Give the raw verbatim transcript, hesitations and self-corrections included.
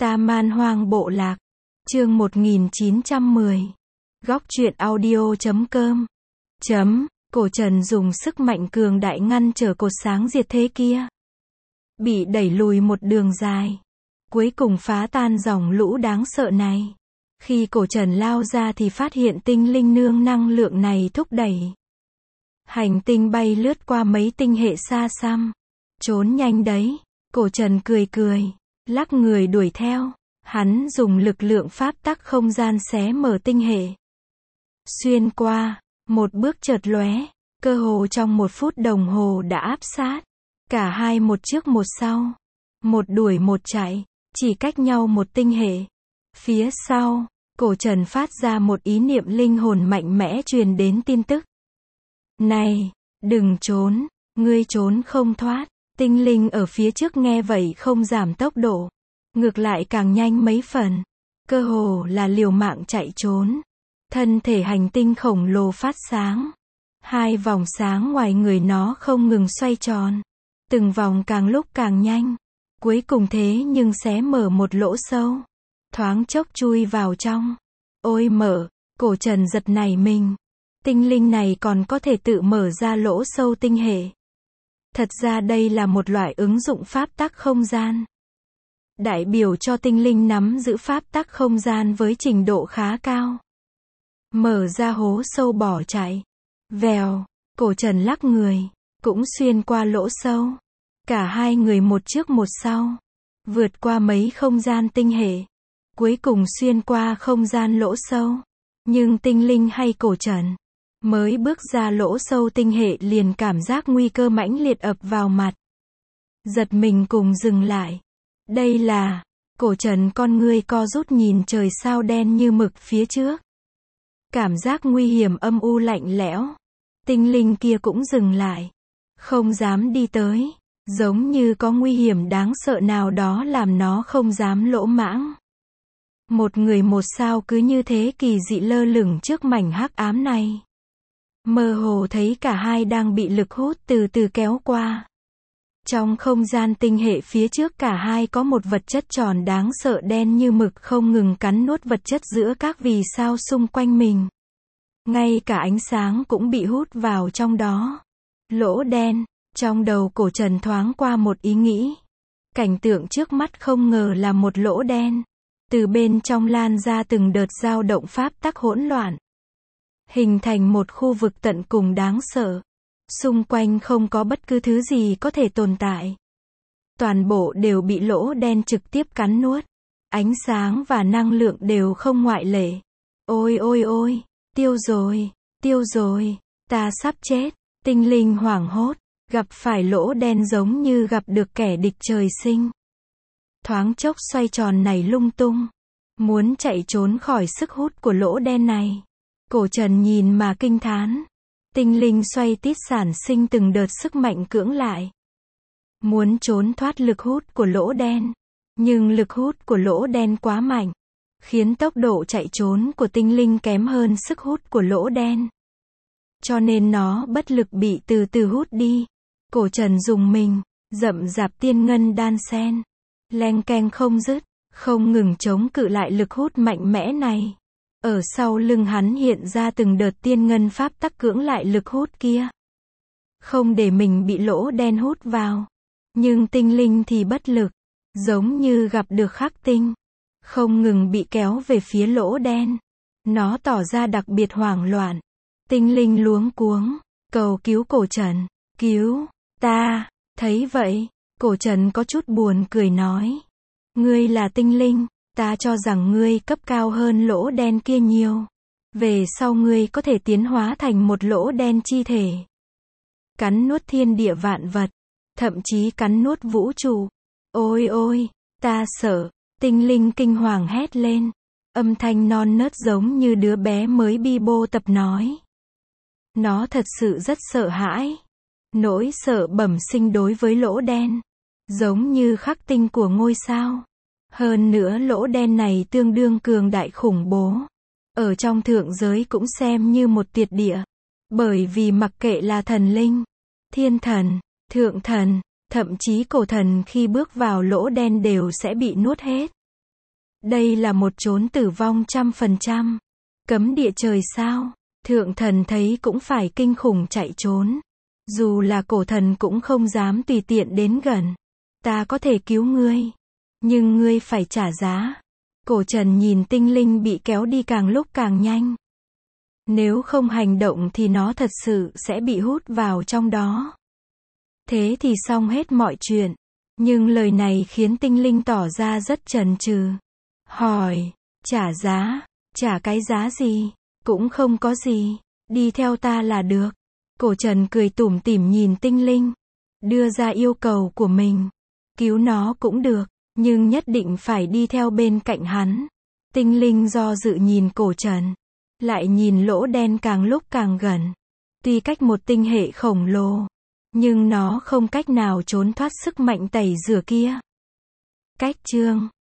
Ta Man Hoang Bộ Lạc. Chương một nghìn chín trăm mười. Góc truyện audio chấm com. Chấm. Cổ Trần dùng sức mạnh cường đại ngăn trở cột sáng diệt thế kia. Bị đẩy lùi một đường dài. Cuối cùng phá tan dòng lũ đáng sợ này. Khi Cổ Trần lao ra thì phát hiện tinh linh nương năng lượng này thúc đẩy. Hành tinh bay lướt qua mấy tinh hệ xa xăm. Trốn nhanh đấy. Cổ Trần cười cười. Lắc người đuổi theo. Hắn dùng lực lượng pháp tắc không gian xé mở tinh hệ. Xuyên qua. Một bước chợt lóe. Cơ hồ trong một phút đồng hồ đã áp sát. Cả hai một trước một sau. Một đuổi một chạy. Chỉ cách nhau một tinh hệ. Phía sau. Cổ Trần phát ra một ý niệm linh hồn mạnh mẽ truyền đến tin tức. Này, đừng trốn, ngươi trốn không thoát. Tinh linh ở phía trước nghe vậy không giảm tốc độ. Ngược lại càng nhanh mấy phần. Cơ hồ là liều mạng chạy trốn. Thân thể hành tinh khổng lồ phát sáng. Hai vòng sáng ngoài người nó không ngừng xoay tròn. Từng vòng càng lúc càng nhanh. Cuối cùng thế nhưng xé mở một lỗ sâu. Thoáng chốc chui vào trong. Ôi mở, Cổ Trần giật nảy mình. Tinh linh này còn có thể tự mở ra lỗ sâu tinh hệ. Thật ra đây là một loại ứng dụng pháp tắc không gian. Đại biểu cho tinh linh nắm giữ pháp tắc không gian với trình độ khá cao. Mở ra hố sâu bỏ chạy. Vèo, Cổ Trần lắc người. Cũng xuyên qua lỗ sâu. Cả hai người một trước một sau. Vượt qua mấy không gian tinh hệ. Cuối cùng xuyên qua không gian lỗ sâu. Nhưng tinh linh hay Cổ Trần mới bước ra lỗ sâu tinh hệ liền cảm giác nguy cơ mãnh liệt ập vào mặt. Giật mình cùng dừng lại. Đây là... Cổ Trần con ngươi co rút nhìn trời sao đen như mực phía trước. Cảm giác nguy hiểm âm u lạnh lẽo. Tinh linh kia cũng dừng lại. Không dám đi tới. Giống như có nguy hiểm đáng sợ nào đó làm nó không dám lỗ mãng. Một người một sao cứ như thế kỳ dị lơ lửng trước mảnh hắc ám này. Mơ hồ thấy cả hai đang bị lực hút từ từ kéo qua. Trong không gian tinh hệ phía trước cả hai có một vật chất tròn đáng sợ đen như mực không ngừng cắn nuốt vật chất giữa các vì sao xung quanh mình. Ngay cả ánh sáng cũng bị hút vào trong đó. Lỗ đen, trong đầu Cổ Trần thoáng qua một ý nghĩ. Cảnh tượng trước mắt không ngờ là một lỗ đen. Từ bên trong lan ra từng đợt dao động pháp tắc hỗn loạn. Hình thành một khu vực tận cùng đáng sợ. Xung quanh không có bất cứ thứ gì có thể tồn tại. Toàn bộ đều bị lỗ đen trực tiếp cắn nuốt. Ánh sáng và năng lượng đều không ngoại lệ. Ôi ôi ôi, tiêu rồi, tiêu rồi, ta sắp chết. Tinh linh hoảng hốt, gặp phải lỗ đen giống như gặp được kẻ địch trời sinh. Thoáng chốc xoay tròn này lung tung. Muốn chạy trốn khỏi sức hút của lỗ đen này. Cổ Trần nhìn mà kinh thán. Tinh linh xoay tít sản sinh từng đợt sức mạnh cưỡng lại. Muốn trốn thoát lực hút của lỗ đen. Nhưng lực hút của lỗ đen quá mạnh. Khiến tốc độ chạy trốn của tinh linh kém hơn sức hút của lỗ đen. Cho nên nó bất lực bị từ từ hút đi. Cổ Trần dùng mình, rậm rạp tiên ngân đan sen. Leng keng không dứt, không ngừng chống cự lại lực hút mạnh mẽ này. Ở sau lưng hắn hiện ra từng đợt tiên ngân pháp tắc cưỡng lại lực hút kia. Không để mình bị lỗ đen hút vào. Nhưng tinh linh thì bất lực. Giống như gặp được khắc tinh. Không ngừng bị kéo về phía lỗ đen. Nó tỏ ra đặc biệt hoảng loạn. Tinh linh luống cuống. Cầu cứu Cổ Trần. Cứu ta. Thấy vậy, Cổ Trần có chút buồn cười nói. Ngươi là tinh linh. Ta cho rằng ngươi cấp cao hơn lỗ đen kia nhiều. Về sau ngươi có thể tiến hóa thành một lỗ đen chi thể. Cắn nuốt thiên địa vạn vật. Thậm chí cắn nuốt vũ trụ. Ôi ôi, ta sợ. Tinh linh kinh hoàng hét lên. Âm thanh non nớt giống như đứa bé mới bi bô tập nói. Nó thật sự rất sợ hãi. Nỗi sợ bẩm sinh đối với lỗ đen. Giống như khắc tinh của ngôi sao. Hơn nữa lỗ đen này tương đương cường đại khủng bố. Ở trong thượng giới cũng xem như một tuyệt địa. Bởi vì mặc kệ là thần linh, thiên thần, thượng thần, thậm chí cổ thần khi bước vào lỗ đen đều sẽ bị nuốt hết. Đây là một chốn tử vong trăm phần trăm. Cấm địa trời sao? Thượng thần thấy cũng phải kinh khủng chạy trốn. Dù là cổ thần cũng không dám tùy tiện đến gần. Ta có thể cứu ngươi. Nhưng ngươi phải trả giá. Cổ trần nhìn tinh linh bị kéo đi càng lúc càng nhanh. Nếu không hành động thì nó thật sự sẽ bị hút vào trong đó. Thế thì xong hết mọi chuyện. Nhưng lời này khiến tinh linh tỏ ra rất chần chừ. Hỏi, trả giá, trả cái giá gì? Cũng không có gì, đi theo ta là được. Cổ trần cười tủm tỉm nhìn tinh linh. Đưa ra yêu cầu của mình. Cứu nó cũng được, nhưng nhất định phải đi theo bên cạnh hắn. Tinh linh do dự nhìn cổ trần. Lại nhìn lỗ đen càng lúc càng gần. Tuy cách một tinh hệ khổng lồ. Nhưng nó không cách nào trốn thoát sức mạnh tẩy rửa kia. Cách chương